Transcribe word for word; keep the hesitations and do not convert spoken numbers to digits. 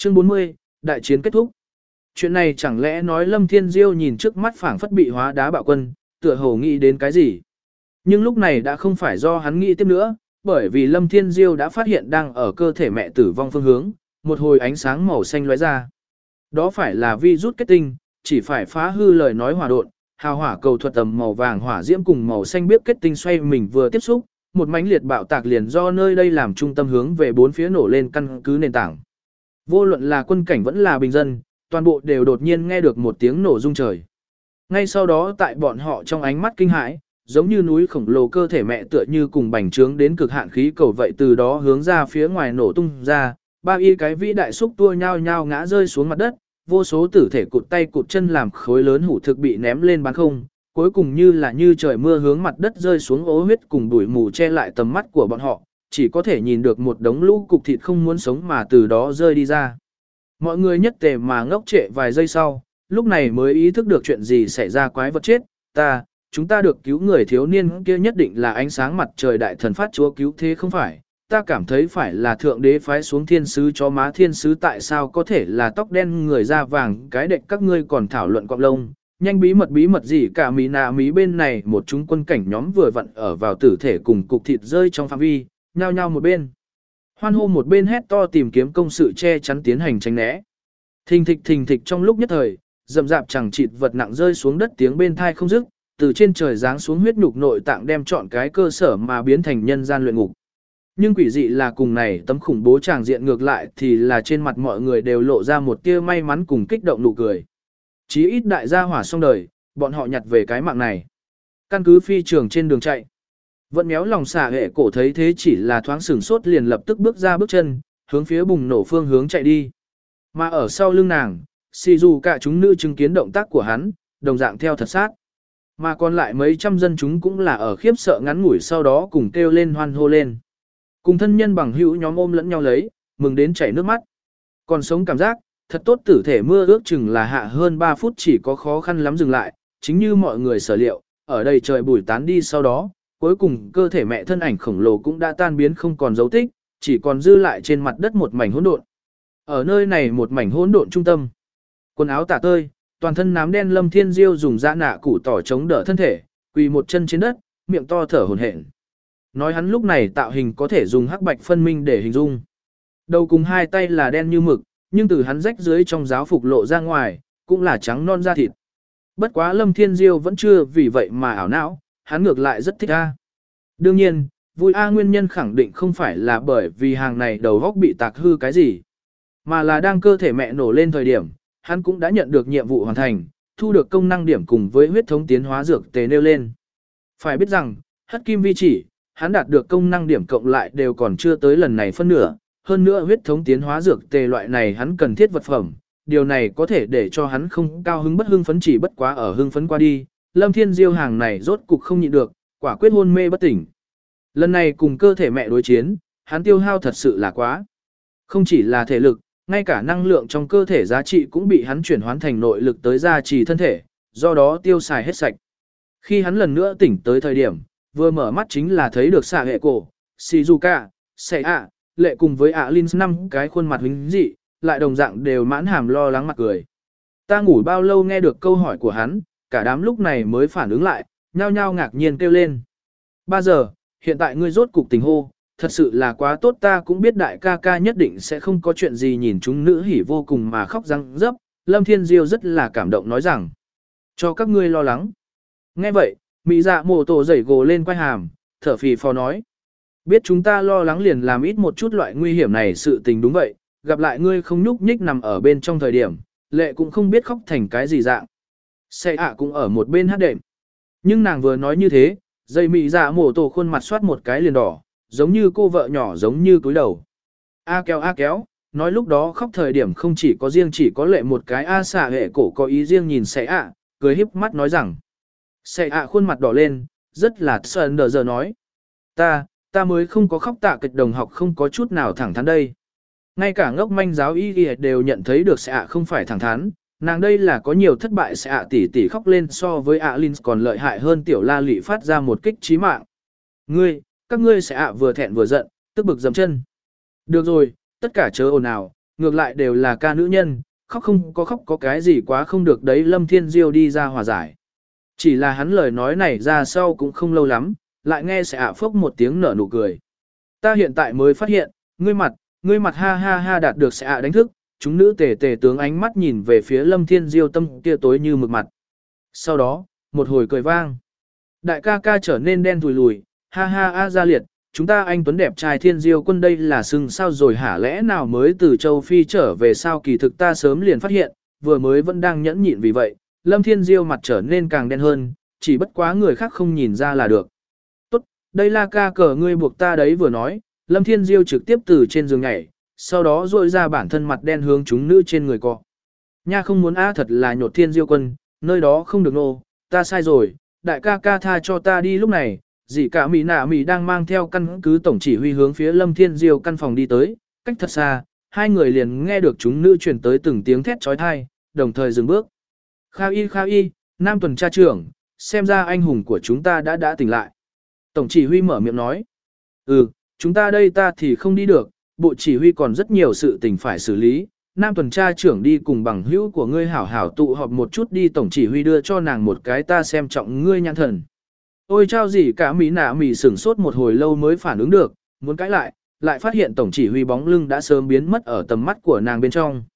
Chương bốn mươi, đại chiến kết thúc. Chuyện này chẳng lẽ nói Lâm Thiên Diêu nhìn trước mắt phảng phất bị hóa đá bạo quân, tựa hồ nghĩ đến cái gì. Nhưng lúc này đã không phải do hắn nghĩ tiếp nữa, bởi vì Lâm Thiên Diêu đã phát hiện đang ở cơ thể mẹ tử vong phương hướng, một hồi ánh sáng màu xanh lóe ra. Đó phải là virus kết tinh, chỉ phải phá hư lời nói hòa độn, hào hỏa cầu thuật tầm màu vàng hỏa diễm cùng màu xanh biếc kết tinh xoay mình vừa tiếp xúc, một mãnh liệt bạo tạc liền do nơi đây làm trung tâm hướng về bốn phía nổ lên căn cứ nền tảng. Vô luận là quân cảnh vẫn là bình dân, toàn bộ đều đột nhiên nghe được một tiếng nổ rung trời. Ngay sau đó tại bọn họ trong ánh mắt kinh hãi, giống như núi khổng lồ cơ thể mẹ tựa như cùng bành trướng đến cực hạn khí cầu vậy từ đó hướng ra phía ngoài nổ tung ra, ba y cái vĩ đại xúc tua nhao nhao ngã rơi xuống mặt đất, vô số tử thể cụt tay cụt chân làm khối lớn hủ thực bị ném lên bán không, cuối cùng như là như trời mưa hướng mặt đất rơi xuống ố huyết cùng bụi mù che lại tầm mắt của bọn họ, chỉ có thể nhìn được một đống lũ cục thịt không muốn sống mà từ đó rơi đi ra. Mọi người nhất tề mà ngốc trệ vài giây sau, lúc này mới ý thức được chuyện gì xảy ra, quái vật chết, ta, chúng ta được cứu người thiếu niên kia nhất định là ánh sáng mặt trời đại thần phát chúa cứu thế không phải, ta cảm thấy phải là thượng đế phái xuống thiên sứ cho má thiên sứ tại sao có thể là tóc đen người da vàng cái đệch các ngươi còn thảo luận cọng lông, nhanh bí mật bí mật gì cả mí nà mí bên này một chúng quân cảnh nhóm vừa vặn ở vào tử thể cùng cục thịt rơi trong phạm vi, nhao nhao một bên. Hoan hô một bên hét to tìm kiếm công sự che chắn tiến hành tránh né. Thình thịch thình thịch trong lúc nhất thời, rậm rạp chẳng chịt vật nặng rơi xuống đất tiếng bên thai không dứt, từ trên trời giáng xuống huyết nhục nội tạng đem trọn cái cơ sở mà biến thành nhân gian luyện ngục. Nhưng quỷ dị là cùng này tấm khủng bố tràng diện ngược lại thì là trên mặt mọi người đều lộ ra một tia may mắn cùng kích động nụ cười. Chí ít đại gia hỏa xong đời, bọn họ nhặt về cái mạng này. Căn cứ phi trường trên đường chạy. Vẫn méo lòng xả hệ cổ thấy thế chỉ là thoáng sửng sốt liền lập tức bước ra bước chân, hướng phía bùng nổ phương hướng chạy đi. Mà ở sau lưng nàng, xì dù cả chúng nữ chứng kiến động tác của hắn, đồng dạng theo thật sát. Mà còn lại mấy trăm dân chúng cũng là ở khiếp sợ ngắn ngủi sau đó cùng kêu lên hoan hô lên. Cùng thân nhân bằng hữu nhóm ôm lẫn nhau lấy, mừng đến chảy nước mắt. Còn sống cảm giác, thật tốt tử thể mưa ước chừng là hạ hơn ba phút chỉ có khó khăn lắm dừng lại, chính như mọi người sở liệu, ở đây trời bùi tán đi sau đó, cuối cùng cơ thể mẹ thân ảnh khổng lồ cũng đã tan biến không còn dấu tích, chỉ còn dư lại trên mặt đất một mảnh hỗn độn. Ở nơi này một mảnh hỗn độn trung tâm, quần áo tả tơi, toàn thân nám đen Lâm Thiên Diêu dùng da nạ củ tỏi chống đỡ thân thể, quỳ một chân trên đất, miệng to thở hổn hển. Nói hắn lúc này tạo hình có thể dùng hắc bạch phân minh để hình dung. Đầu cùng hai tay là đen như mực, nhưng từ hắn rách dưới trong giáo phục lộ ra ngoài, cũng là trắng non da thịt. Bất quá Lâm Thiên Diêu vẫn chưa vì vậy mà ảo não, hắn ngược lại rất thích A. Đương nhiên, vui A nguyên nhân khẳng định không phải là bởi vì hàng này đầu góc bị tạc hư cái gì, mà là đang cơ thể mẹ nổ lên thời điểm, hắn cũng đã nhận được nhiệm vụ hoàn thành, thu được công năng điểm cùng với huyết thống tiến hóa dược tề nêu lên. Phải biết rằng, hất kim vi chỉ, hắn đạt được công năng điểm cộng lại đều còn chưa tới lần này phân nửa, hơn nữa huyết thống tiến hóa dược tề loại này hắn cần thiết vật phẩm, điều này có thể để cho hắn không cao hứng bất hưng phấn chỉ bất quá ở hưng phấn qua đi, Lâm Thiên Diêu hàng này rốt cục không nhịn được, quả quyết hôn mê bất tỉnh. Lần này cùng cơ thể mẹ đối chiến, hắn tiêu hao thật sự là quá. Không chỉ là thể lực, ngay cả năng lượng trong cơ thể giá trị cũng bị hắn chuyển hóa thành nội lực tới gia trì thân thể, do đó tiêu xài hết sạch. Khi hắn lần nữa tỉnh tới thời điểm, vừa mở mắt chính là thấy được xạ hệ cổ, Shizuka, Seiya, ạ, lệ cùng với ạ Linh năm cái khuôn mặt huynh dị, lại đồng dạng đều mãn hàm lo lắng mặt cười. Ta ngủ bao lâu nghe được câu hỏi của hắn, cả đám lúc này mới phản ứng lại, nhao nhao ngạc nhiên kêu lên. Ba giờ, hiện tại ngươi rốt cục tỉnh hô, thật sự là quá tốt ta cũng biết đại ca ca nhất định sẽ không có chuyện gì nhìn chúng nữ hỉ vô cùng mà khóc răng rớp, Lâm Thiên Diêu rất là cảm động nói rằng, cho các ngươi lo lắng. Nghe vậy, Mỹ dạ mồ tổ dậy gồ lên quay hàm, thở phì phò nói. Biết chúng ta lo lắng liền làm ít một chút loại nguy hiểm này sự tình đúng vậy, gặp lại ngươi không nhúc nhích nằm ở bên trong thời điểm, lệ cũng không biết khóc thành cái gì dạng. Xe ạ cũng ở một bên hát đệm. Nhưng nàng vừa nói như thế, dây Mỹ dạ mồ tổ khuôn mặt soát một cái liền đỏ, giống như cô vợ nhỏ giống như cúi đầu. A kéo a kéo, nói lúc đó khóc thời điểm không chỉ có riêng chỉ có lệ một cái a xả hệ cổ có ý riêng nhìn xe ạ, cười híp mắt nói rằng. Xe ạ khuôn mặt đỏ lên, rất là sờn đờ giờ nói. Ta, ta mới không có khóc tạ kịch đồng học không có chút nào thẳng thắn đây. Ngay cả ngốc manh giáo y đều nhận thấy được xe ạ không phải thẳng thắn, nàng đây là có nhiều thất bại xe ạ tỉ tỉ khóc lên so với ạ Linh còn lợi hại hơn tiểu la lị phát ra một kích chí mạng. Ngươi, các ngươi sẽ ạ vừa thẹn vừa giận, tức bực dầm chân. Được rồi, tất cả chớ ồn ào, ngược lại đều là ca nữ nhân, khóc không có khóc có cái gì quá không được đấy. Lâm Thiên Diêu đi ra hòa giải. Chỉ là hắn lời nói này ra sau cũng không lâu lắm, lại nghe sẽ ạ phốc một tiếng nở nụ cười. Ta hiện tại mới phát hiện, ngươi mặt, ngươi mặt ha ha ha đạt được sẽ ạ đánh thức, chúng nữ tề tề tướng ánh mắt nhìn về phía Lâm Thiên Diêu tâm kia tối như mực mặt. Sau đó, một hồi cười vang. Đại ca ca trở nên đen thùi lùi, ha ha a Gia Liệt, chúng ta anh tuấn đẹp trai Thiên Diêu quân đây là sừng sao rồi hả, lẽ nào mới từ châu Phi trở về sao? Kỳ thực ta sớm liền phát hiện, vừa mới vẫn đang nhẫn nhịn vì vậy, Lâm Thiên Diêu mặt trở nên càng đen hơn, chỉ bất quá người khác không nhìn ra là được. Tốt, đây là ca cờ ngươi buộc ta đấy. Vừa nói, Lâm Thiên Diêu trực tiếp từ trên giường nhảy, sau đó duỗi ra bản thân mặt đen hướng chúng nữ trên người cọ. Nha không muốn a, thật là nhột Thiên Diêu quân, nơi đó không được nô, ta sai rồi, đại ca ca tha cho ta đi. Lúc này, dì cả Mỹ nạ Mỹ đang mang theo căn cứ tổng chỉ huy hướng phía Lâm Thiên Diêu căn phòng đi tới, cách thật xa, hai người liền nghe được chúng nữ truyền tới từng tiếng thét chói tai, đồng thời dừng bước. Kha y Kha y, Nam tuần tra trưởng, xem ra anh hùng của chúng ta đã đã tỉnh lại. Tổng chỉ huy mở miệng nói. Ừ, chúng ta đây ta thì không đi được, bộ chỉ huy còn rất nhiều sự tình phải xử lý. Nam tuần tra trưởng đi cùng bằng hữu của ngươi hảo hảo tụ họp một chút đi. Tổng chỉ huy đưa cho nàng một cái ta xem trọng ngươi nhãn thần. Ôi chao gì cả Mỹ nạ Mỹ sửng sốt một hồi lâu mới phản ứng được, muốn cãi lại, lại phát hiện tổng chỉ huy bóng lưng đã sớm biến mất ở tầm mắt của nàng bên trong.